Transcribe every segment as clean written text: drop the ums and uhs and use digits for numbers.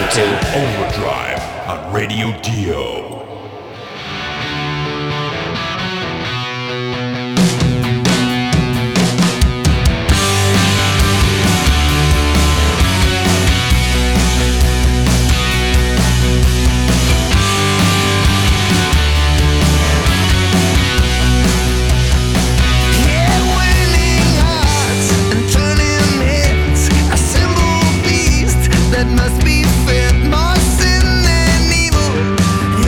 to Overdrive on Radio Dio. Must be fed more sin than evil.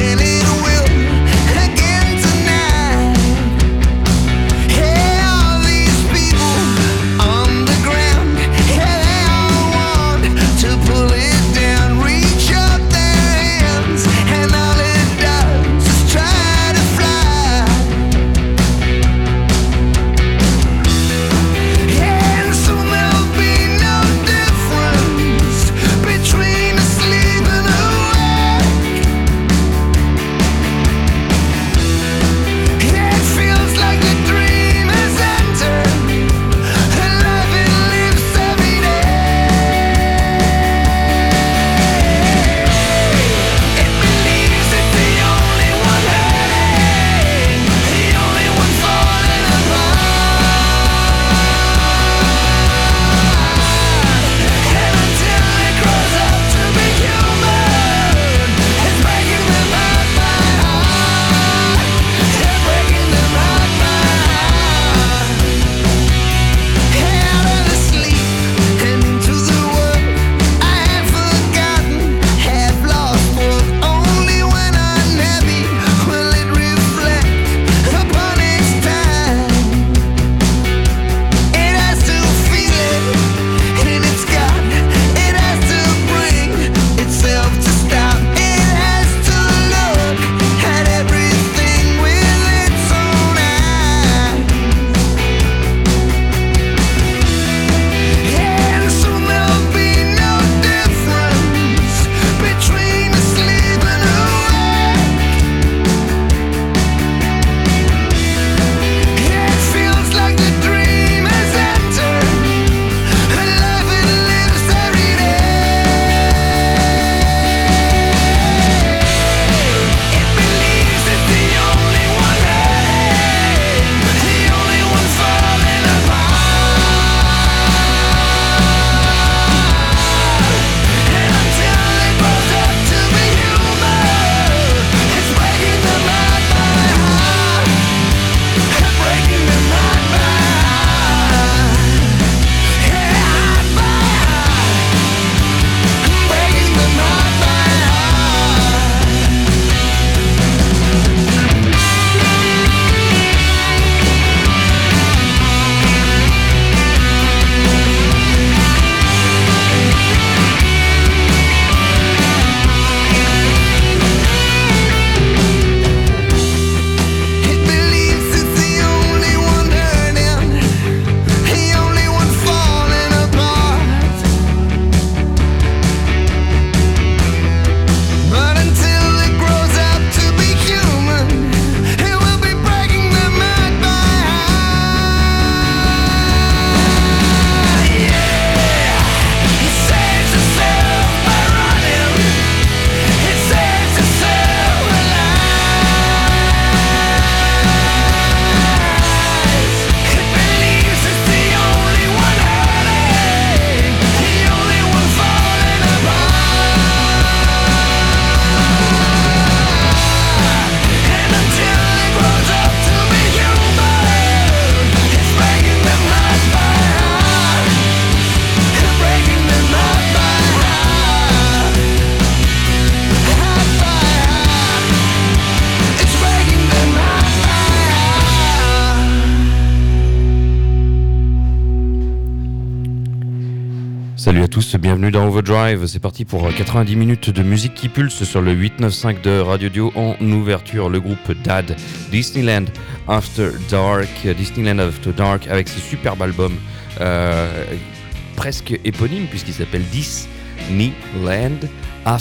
Salut à tous, bienvenue dans Overdrive. C'est parti pour 90 minutes de musique qui pulse sur le 895 de Radio Dio. En ouverture, le groupe DAD, Disneyland After Dark. Disneyland After Dark avec ce superbe album presque éponyme puisqu'il s'appelle Disneyland After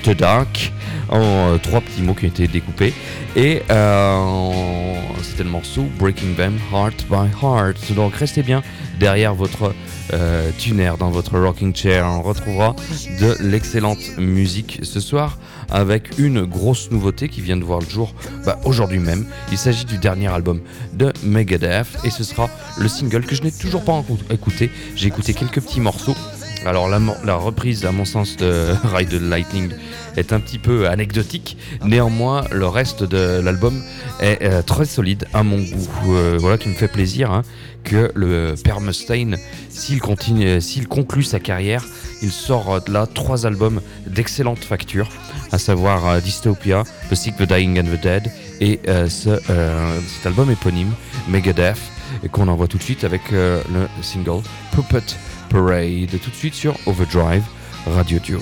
After Dark, en 3 petits mots qui ont été découpés. Et c'était le morceau Breaking Them Heart by Heart. Donc restez bien derrière votre tuner, dans votre rocking chair. On retrouvera de l'excellente musique ce soir avec une grosse nouveauté qui vient de voir le jour aujourd'hui même. Il s'agit du dernier album de Megadeth et ce sera le single que je n'ai toujours pas écouté. J'ai écouté quelques petits morceaux. Alors la reprise à mon sens de Ride the Lightning est un petit peu anecdotique, néanmoins le reste de l'album est très solide à mon goût, voilà qui me fait plaisir que le père Mustaine, s'il conclut sa carrière, il sort de là 3 albums d'excellente facture, à savoir Dystopia, The Sick, The Dying and The Dead et cet album éponyme Megadeth, et qu'on envoie tout de suite avec le single Puppet Parade, tout de suite sur Overdrive Radio Duo.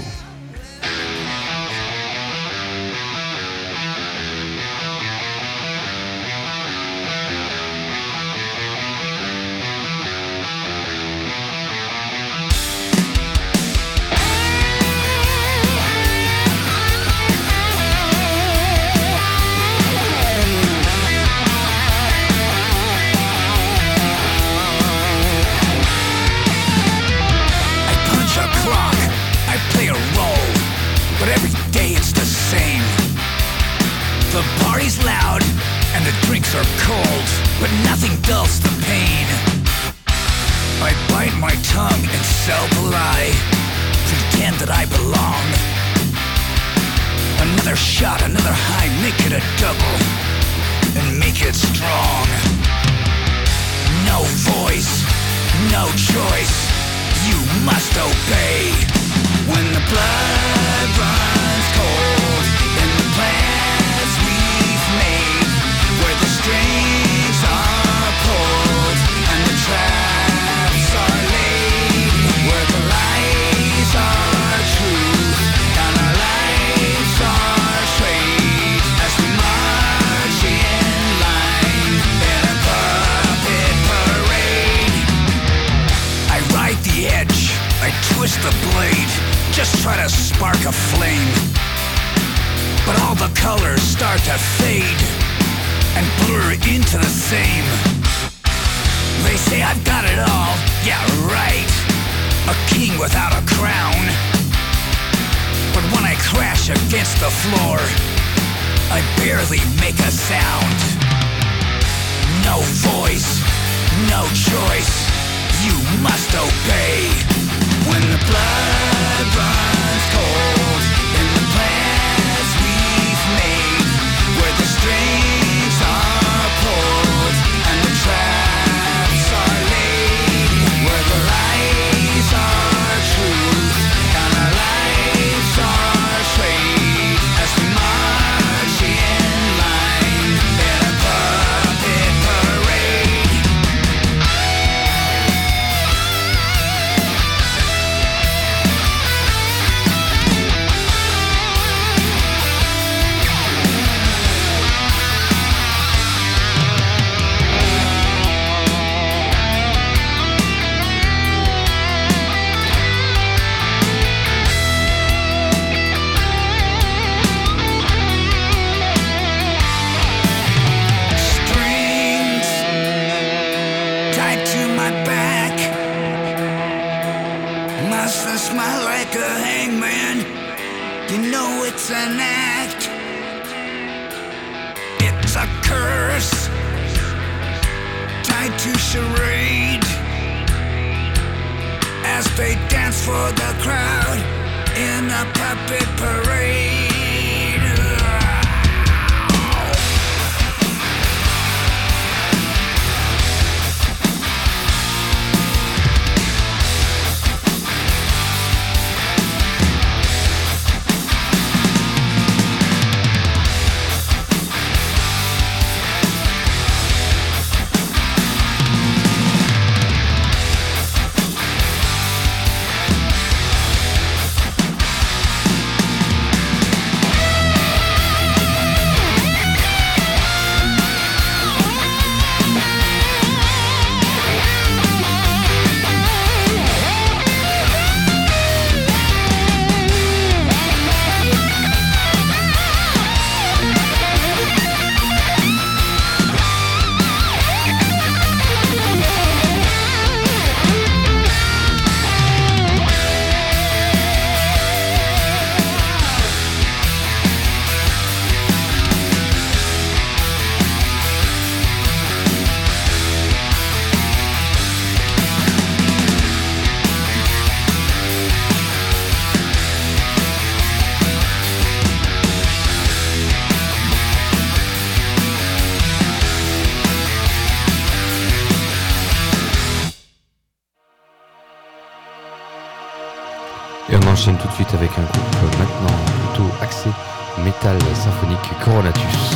Et on enchaîne tout de suite avec un groupe maintenant plutôt axé métal symphonique, Coronatus.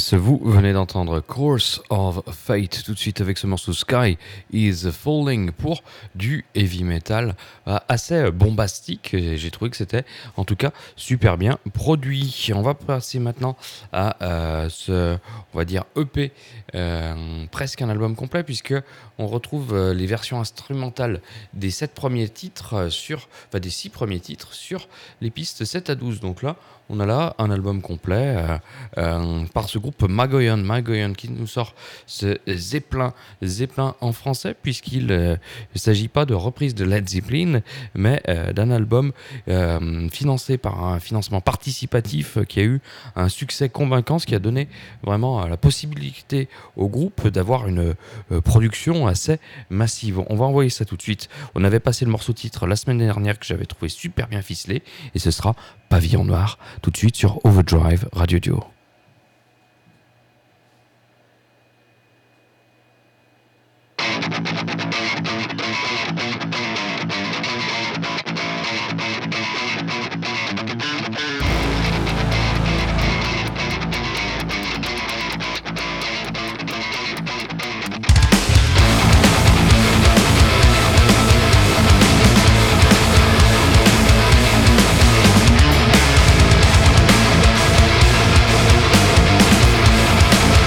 Yes, vous venez d'entendre Course of Fate tout de suite avec ce morceau Sky is Falling pour du heavy metal assez bombastique. J'ai trouvé que c'était en tout cas super bien produit. On va passer maintenant à on va dire EP, presque un album complet puisque on retrouve les versions instrumentales des 7 premiers titres des 6 premiers titres sur les pistes 7 à 12. Donc là, on a là un album complet par ce groupe Magoyan qui nous sort ce Zeppelin en français puisqu'il ne s'agit pas de reprise de Led Zeppelin mais d'un album financé par un financement participatif qui a eu un succès convaincant, ce qui a donné vraiment la possibilité au groupe d'avoir une production assez massive. On va envoyer ça tout de suite. On avait passé le morceau titre la semaine dernière que j'avais trouvé super bien ficelé et ce sera Pavillon Noir tout de suite sur Overdrive Radio Duo.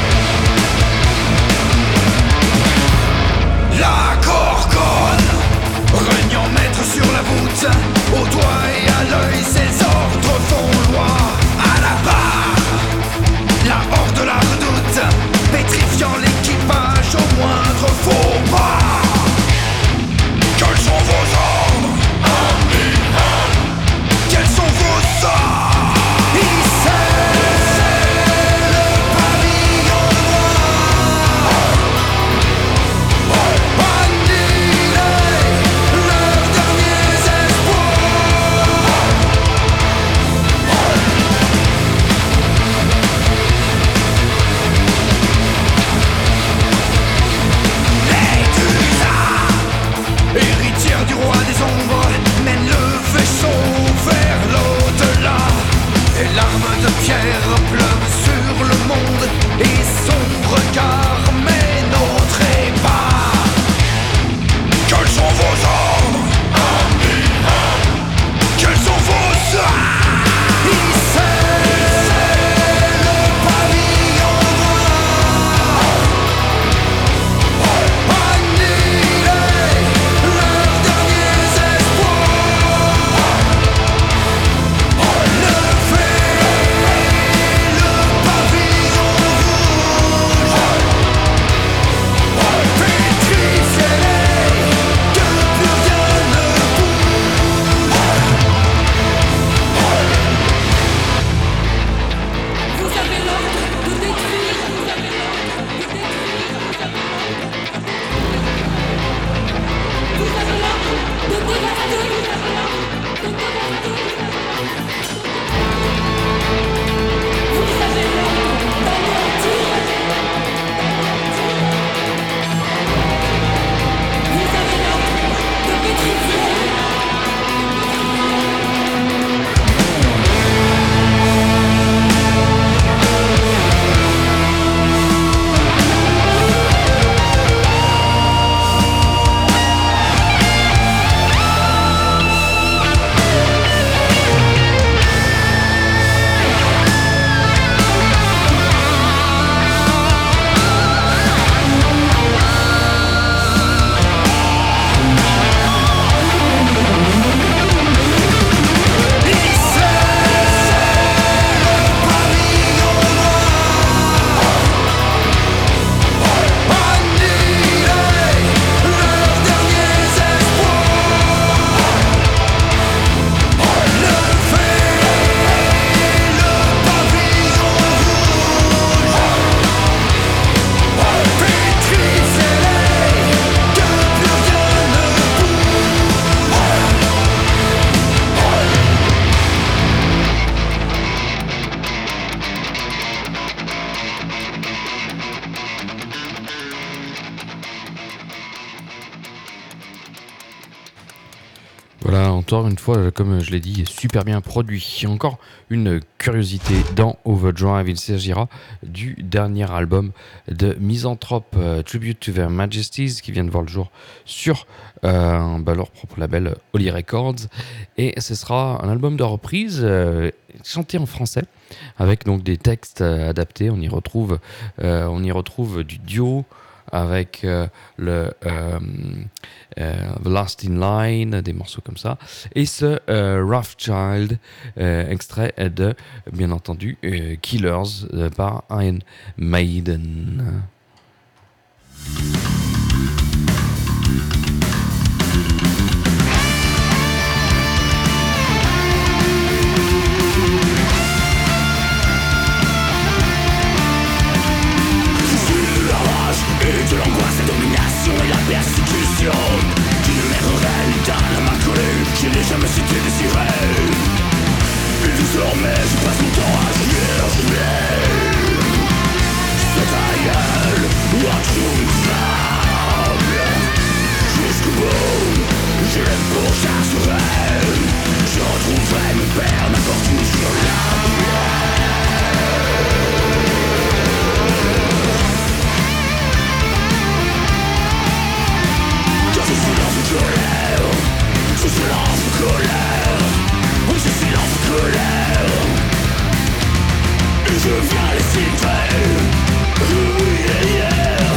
La Gorgone Voilà, encore une fois, comme je l'ai dit, super bien produit. Encore une curiosité dans Overdrive, il s'agira du dernier album de Misanthrope, Tribute to Their Majesties, qui vient de voir le jour sur leur propre label Holy Records. Et ce sera un album de reprise chanté en français, avec donc des textes adaptés. On y retrouve du duo avec The Last in Line, des morceaux comme ça, et ce Rough Child, extrait de, bien entendu, Killers par Iron Maiden. Et de l'angoisse, la domination et la persécution qui ne mènerait ni d'un homme inconnu je n'ai jamais cité désiré. Et désormais je passe mon temps à chercher cet aïeul introuvable. Jusqu'au bout, je l'aime pour chercher. Je retrouverai mon père n'importe où sur la pierre. Ce silence de colère, ce silence de colère, oui ce silence de colère. Et je viens les citer, yeah.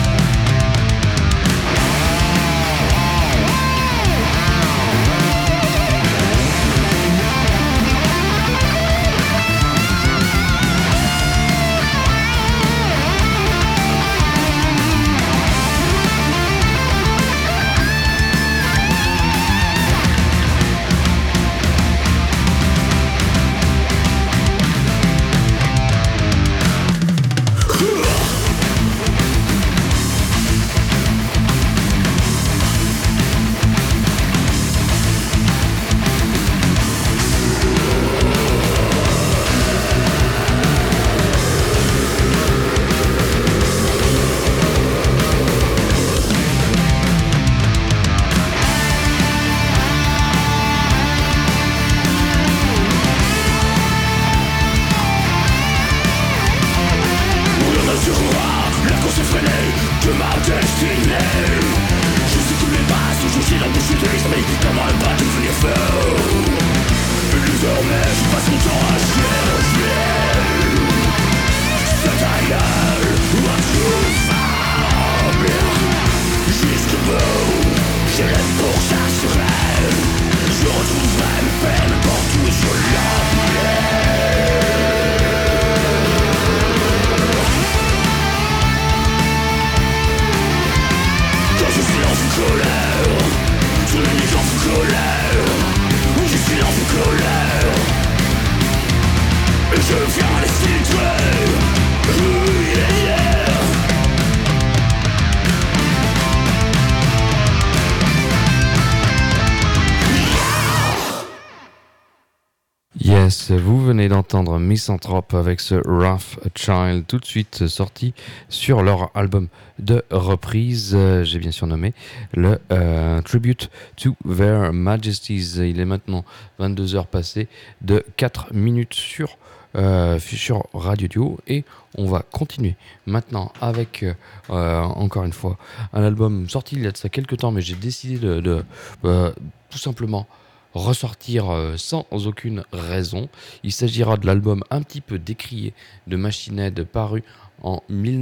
Yes, vous venez d'entendre Misanthrope avec ce Rough Child, tout de suite sorti sur leur album de reprise, j'ai bien surnommé, le Tribute to Their Majesties. Il est maintenant 22h passées de 4 minutes sur Radio Duo et on va continuer maintenant avec encore une fois un album sorti il y a de ça quelques temps, mais j'ai décidé de tout simplement ressortir sans aucune raison. Il s'agira de l'album un petit peu décrié de Machine Head paru en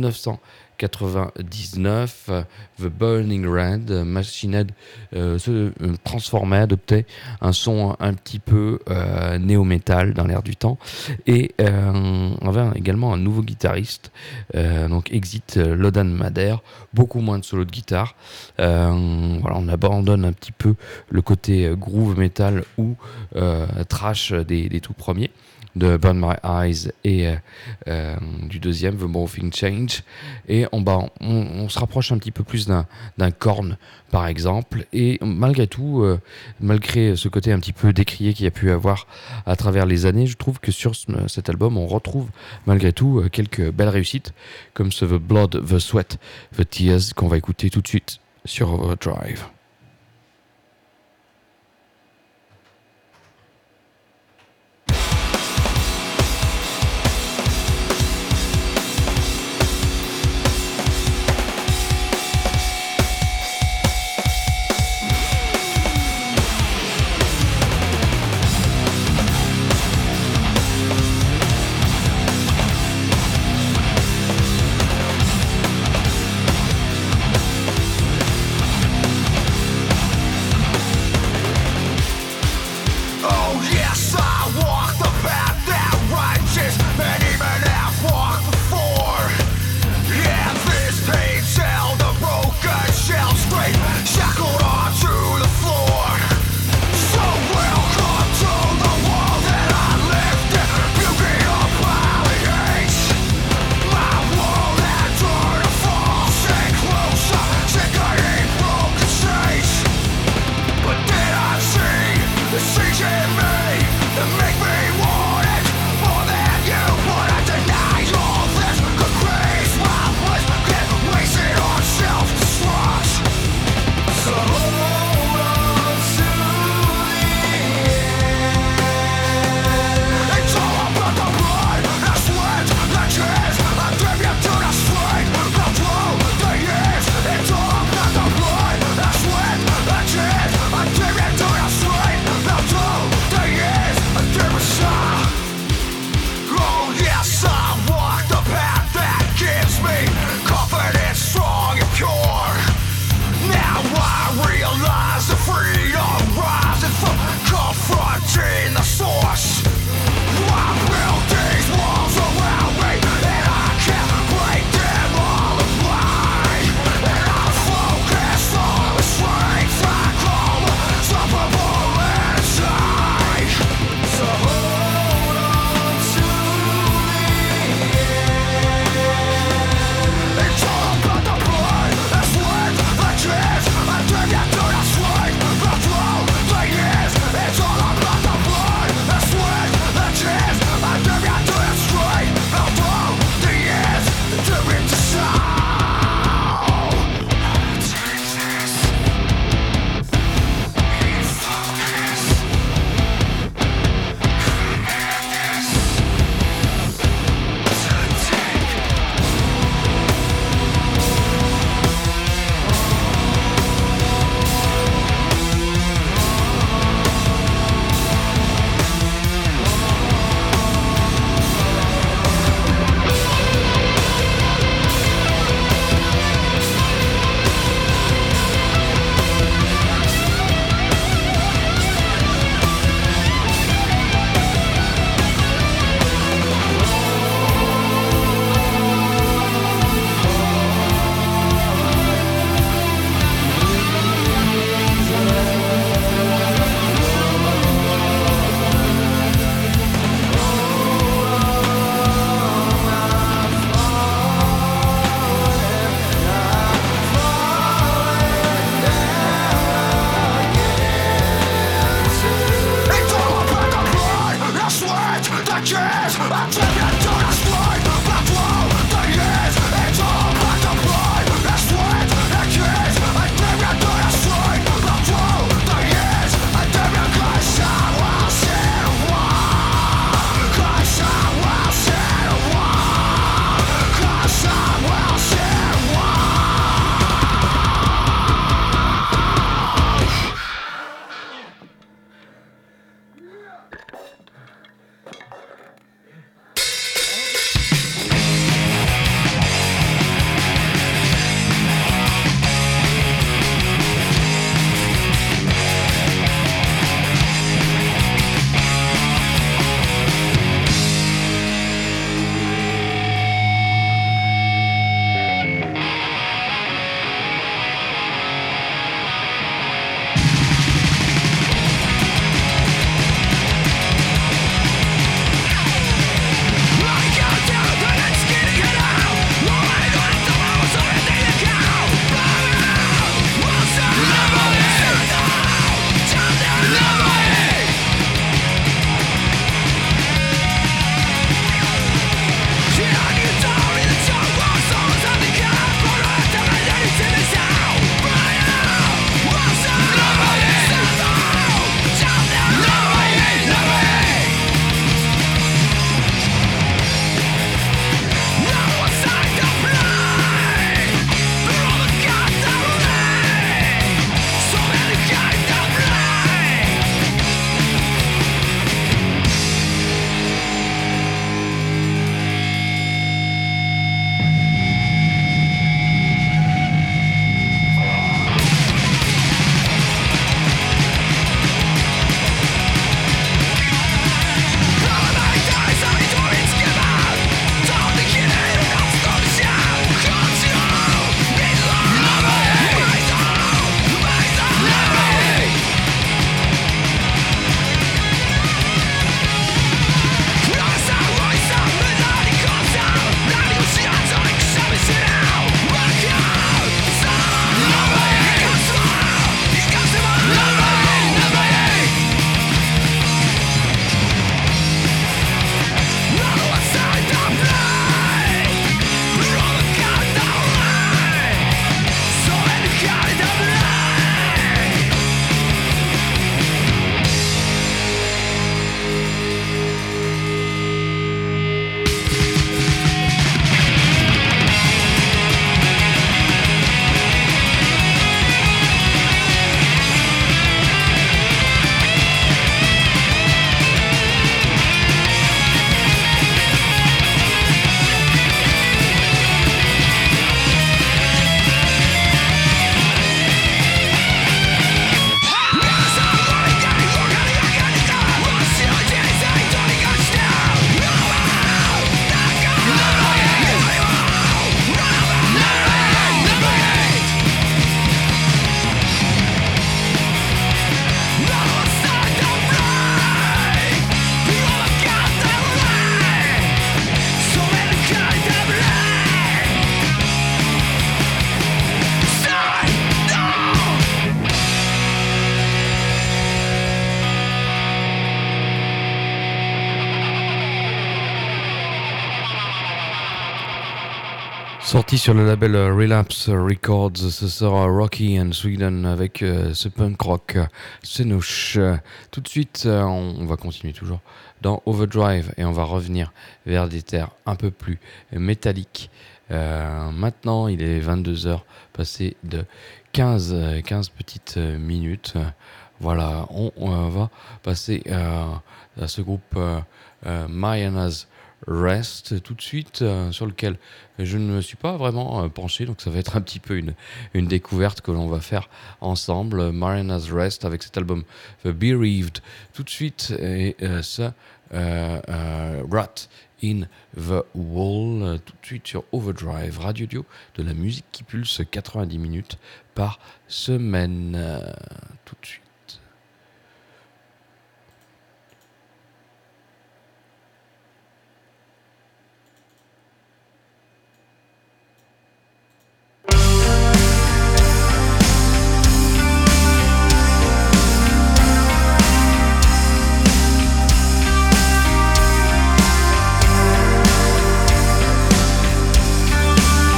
1999, The Burning Red. Machine Head se transformait, adoptait un son un petit peu néo-metal dans l'air du temps et avait également un nouveau guitariste, donc Exit Lodan Mader, beaucoup moins de solo de guitare. Voilà, on abandonne un petit peu le côté groove metal ou trash des tout premiers de Burn My Eyes et du deuxième The Morphing Change, et on se rapproche un petit peu plus d'un Korn par exemple, et malgré tout, malgré ce côté un petit peu décrié qu'il y a pu avoir à travers les années, je trouve que sur cet album on retrouve malgré tout quelques belles réussites comme ce The Blood, The Sweat, The Tears qu'on va écouter tout de suite sur Overdrive. Sorti sur le label Relapse Records, ce sera Rocky and Sweden avec ce punk rock Senouche. Tout de suite, on va continuer toujours dans Overdrive et on va revenir vers des terres un peu plus métalliques. Maintenant, il est 22h, passé de 15 petites minutes. Voilà, on va passer à ce groupe Mariana's Rest tout de suite, sur lequel je ne me suis pas vraiment penché, donc ça va être un petit peu une découverte que l'on va faire ensemble. Mariana's Rest avec cet album The Bereaved tout de suite, et ça Rat in the Wall tout de suite sur Overdrive Radio Dio, de la musique qui pulse 90 minutes par semaine. Tout de suite.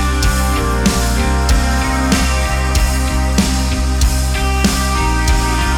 I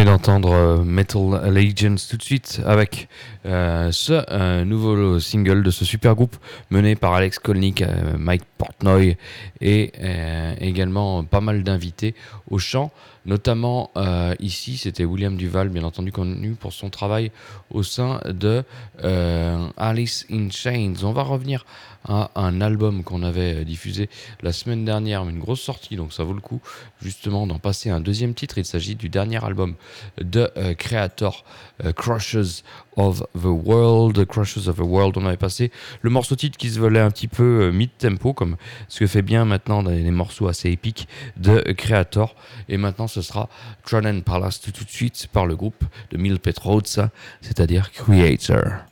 d'entendre Metal Allegiance tout de suite avec ce nouveau single de ce super groupe mené par Alex Kolnick, Mike Portnoy et également pas mal d'invités au chant. Notamment ici, c'était William Duval, bien entendu connu pour son travail au sein de Alice in Chains. On va revenir à un album qu'on avait diffusé la semaine dernière, une grosse sortie, donc ça vaut le coup justement d'en passer un deuxième titre. Il s'agit du dernier album de Kreator, Crushes of the World. Crushes of the World, on avait passé le morceau titre qui se volait un petit peu mid-tempo, comme ce que fait bien maintenant les morceaux assez épiques de Kreator. Et maintenant ce sera Tron Palace tout de suite par le groupe de Mil Petroza, c'est-à-dire Creator.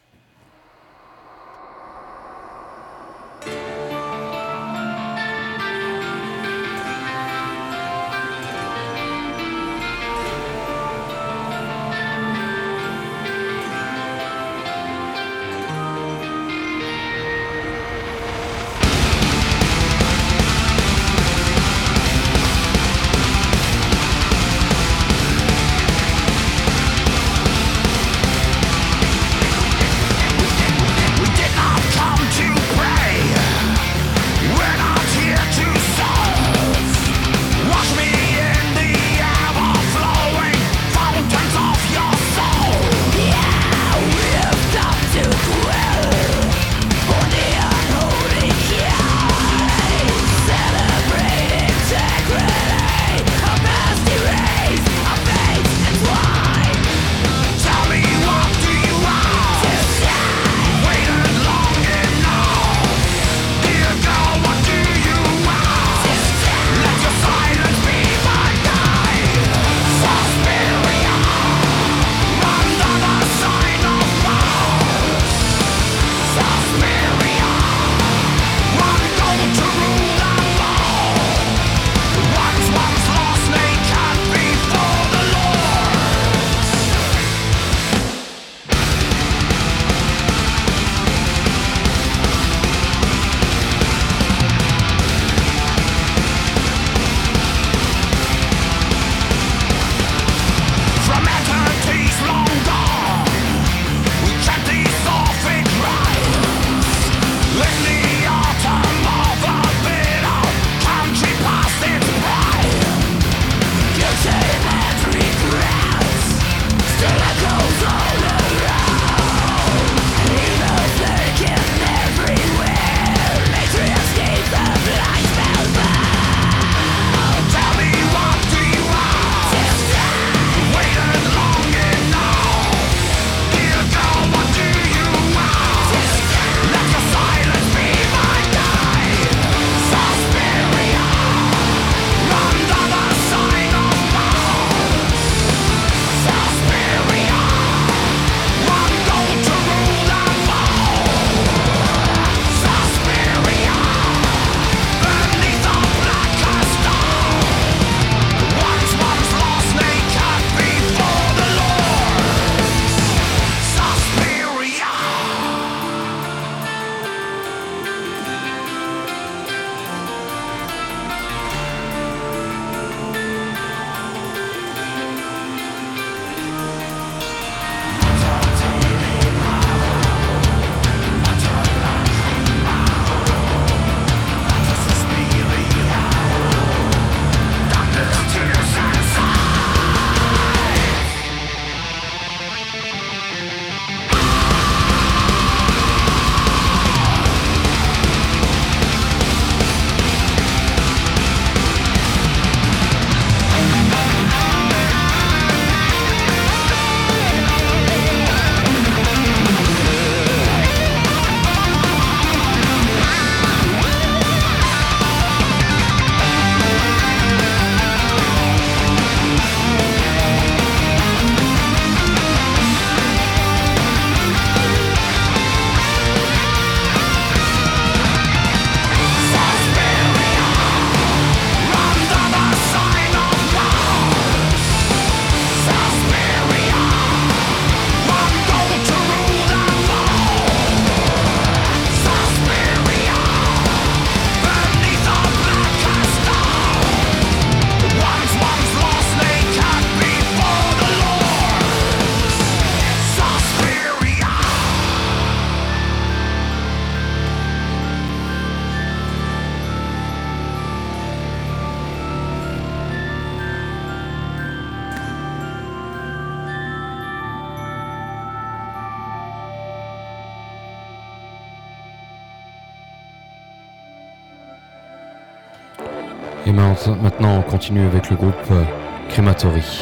Et maintenant, on continue avec le groupe Crematory.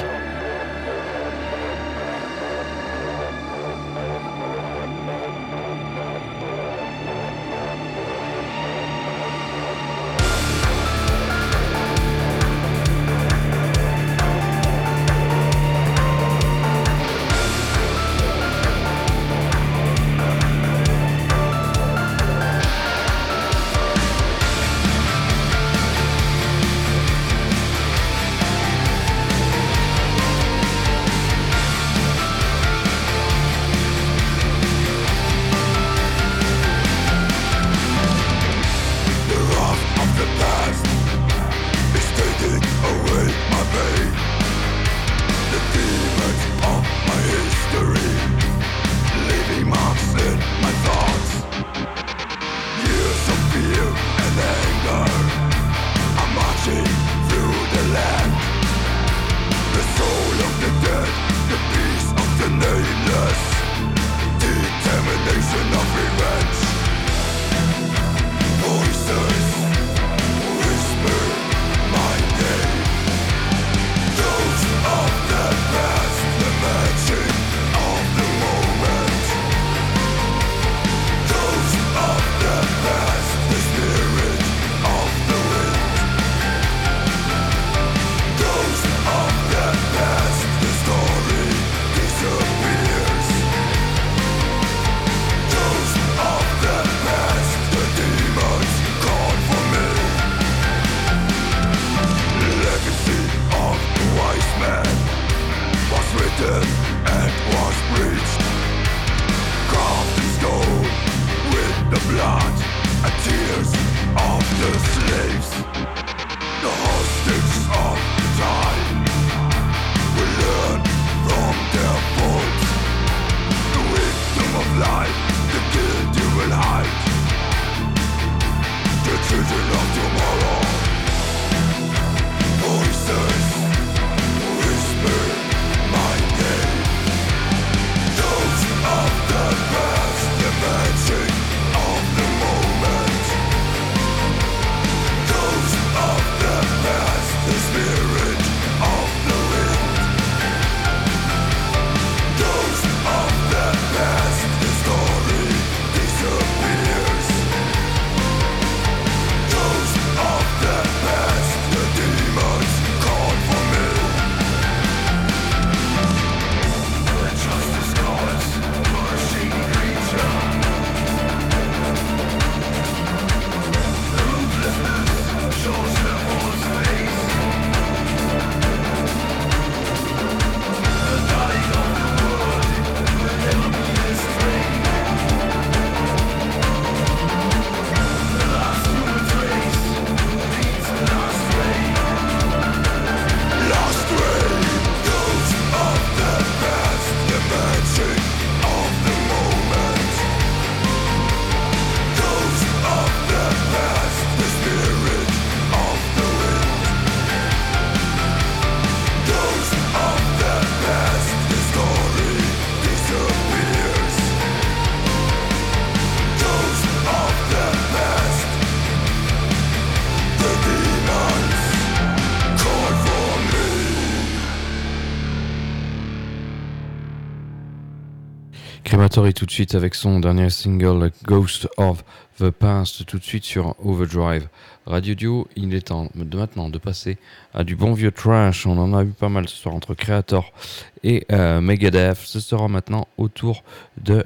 Crematory tout de suite avec son dernier single Ghost of the Past, tout de suite sur Overdrive. Radio Dio, il est temps maintenant de passer à du bon vieux trash. On en a eu pas mal ce soir entre Creator et Megadeth. Ce sera maintenant au tour de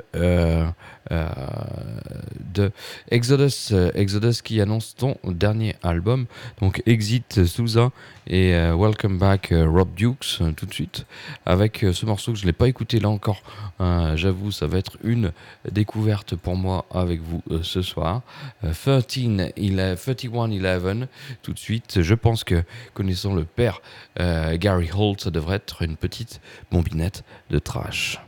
Exodus. Exodus qui annonce ton dernier album. Donc Exit Souza et Welcome Back Rob Dukes tout de suite avec ce morceau que je ne l'ai pas écouté là encore. J'avoue, ça va être une découverte pour moi avec vous ce soir. 3111 tout de suite. Je pense que connaissant le père Gary Holt, ça devrait être une petite bombinette de trash.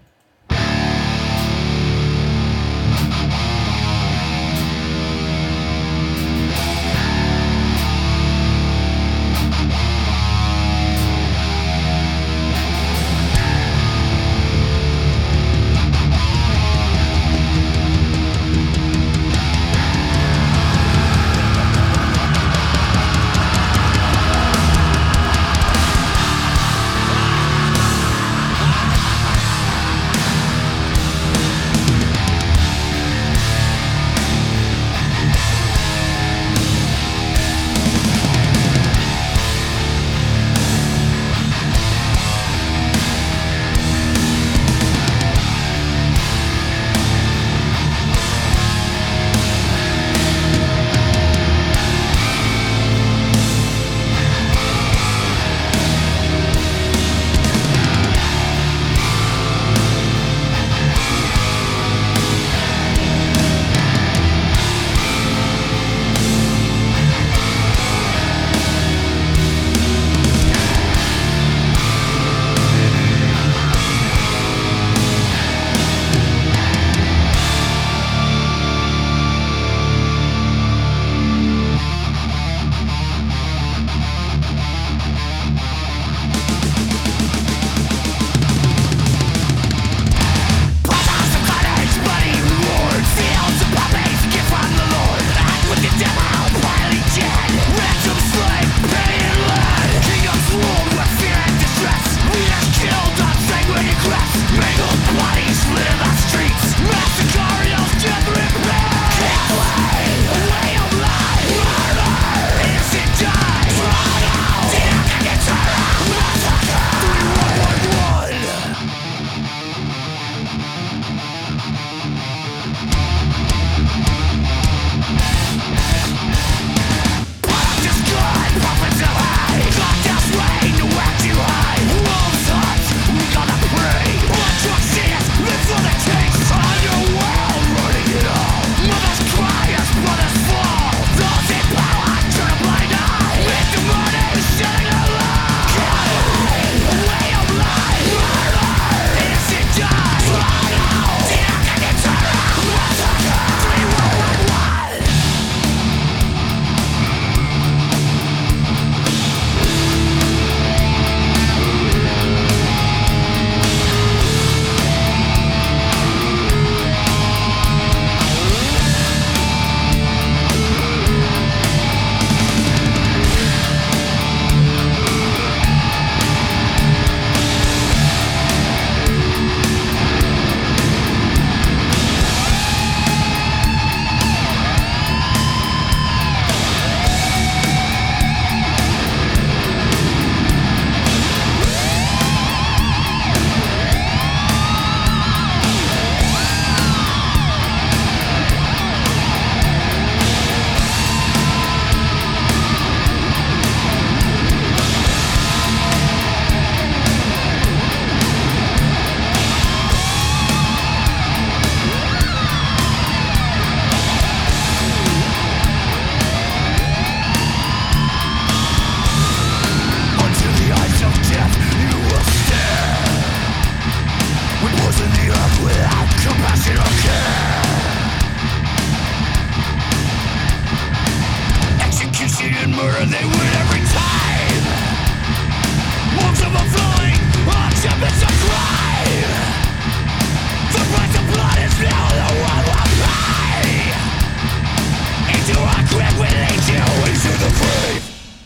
murder they win every time. Wolves overflowing, occupants are crime. The price of blood is now the world will pay. Into our grip we lead you into the grave.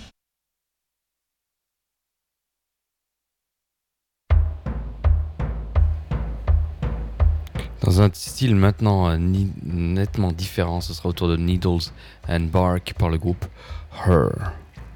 Dans un style maintenant nettement différent, ce sera autour de Needles and Bark par le groupe Her.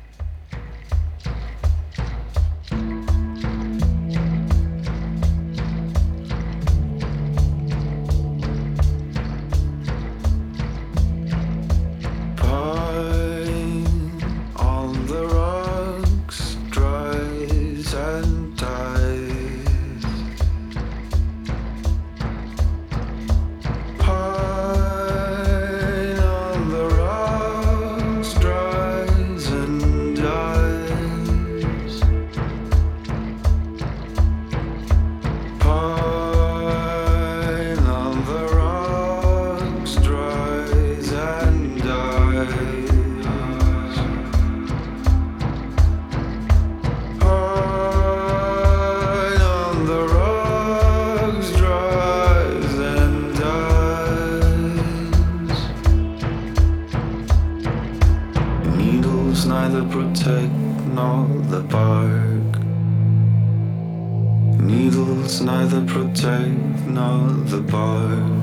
Neither protect nor the bark.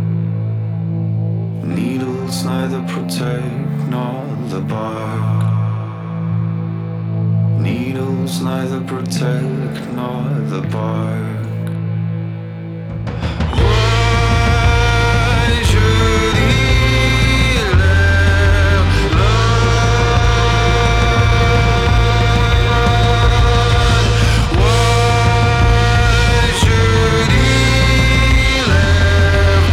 Needles neither protect nor the bark. Needles neither protect nor the bark. Why should he live long? Why should he live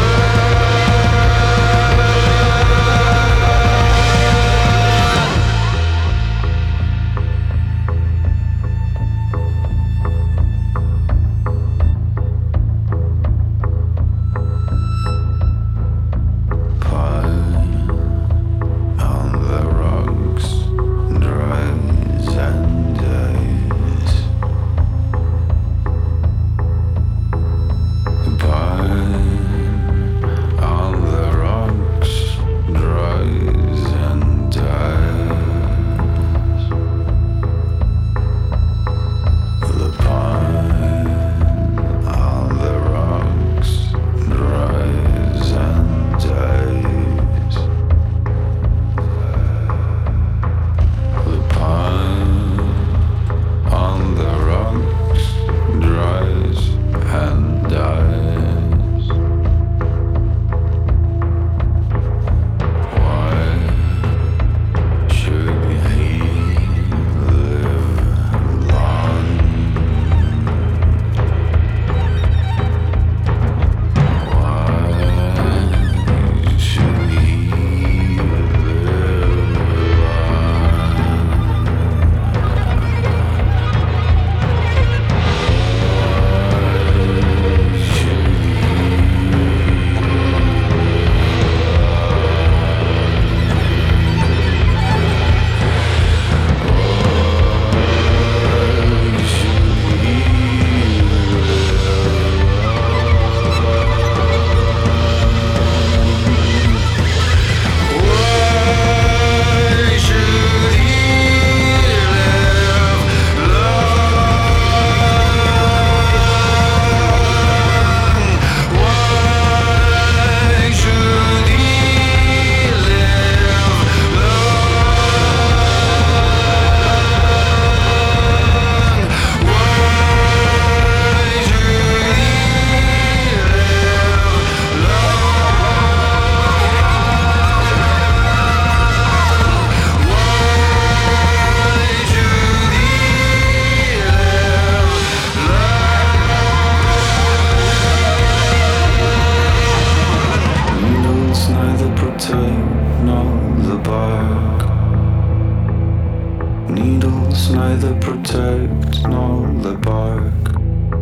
neither protect nor the bark.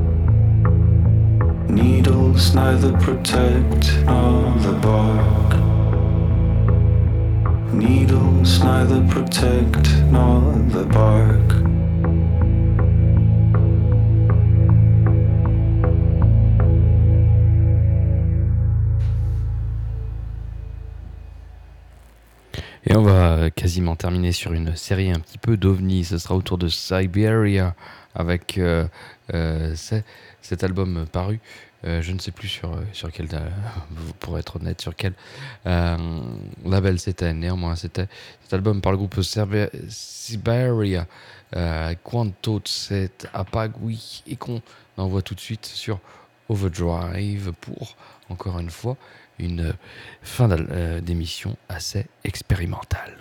Needles neither protect nor the bark. Needles neither protect nor the bark. Et on va quasiment terminer sur une série un petit peu d'ovnis. Ce sera autour de Siberia avec cet album paru. Je ne sais plus sur quel, pour être honnête, sur quel label c'était. Néanmoins, c'était cet album par le groupe Siberia, Quanto Set Apagui, et qu'on envoie tout de suite sur Overdrive pour, encore une fois, une fin d'émission assez expérimentale.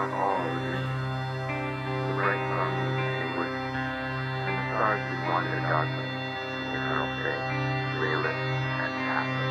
down all the dreams. The bright sun was extinguished, and the stars responded to darkness, the eternal state, rayless and passive.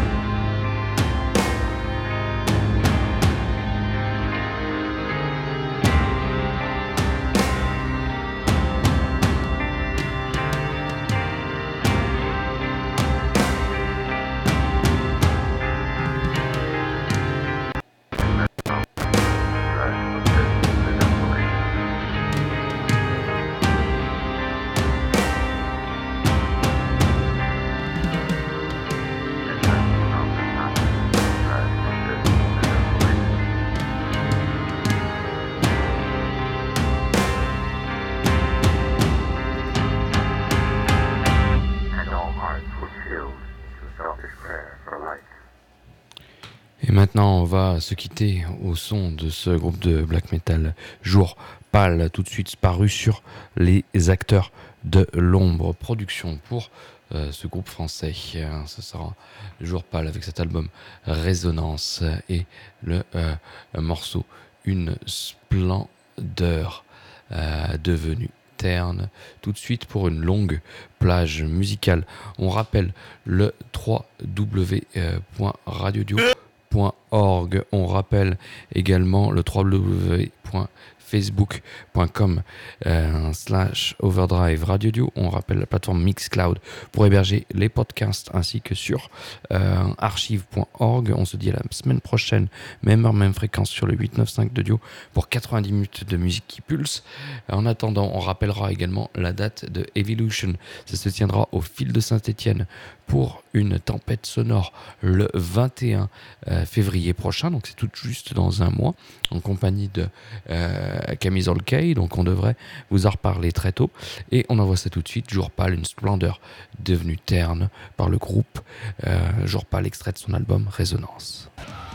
Et maintenant, on va se quitter au son de ce groupe de black metal Jour Pâle, tout de suite paru sur Les Acteurs de l'Ombre production pour ce groupe français. Ce sera Jour Pâle avec cet album Résonance et le morceau Une splendeur devenue terne. Tout de suite pour une longue plage musicale. On rappelle le www.radiodio.org. On rappelle également le www.facebook.com/overdrive radiodio. On rappelle la plateforme Mixcloud pour héberger les podcasts ainsi que sur archive.org. On se dit à la semaine prochaine, même heure, même fréquence sur le 895 de Dio pour 90 minutes de musique qui pulse. En attendant, on rappellera également la date de Evolution. Ça se tiendra au Fil de Saint-Étienne pour une tempête sonore le 21 février prochain, donc c'est tout juste dans un mois, en compagnie de Camisole Kay, donc on devrait vous en reparler très tôt. Et on envoie ça tout de suite, Jour Pâle, une splendeur devenue terne par le groupe Jour Pâle, extrait de son album Résonance.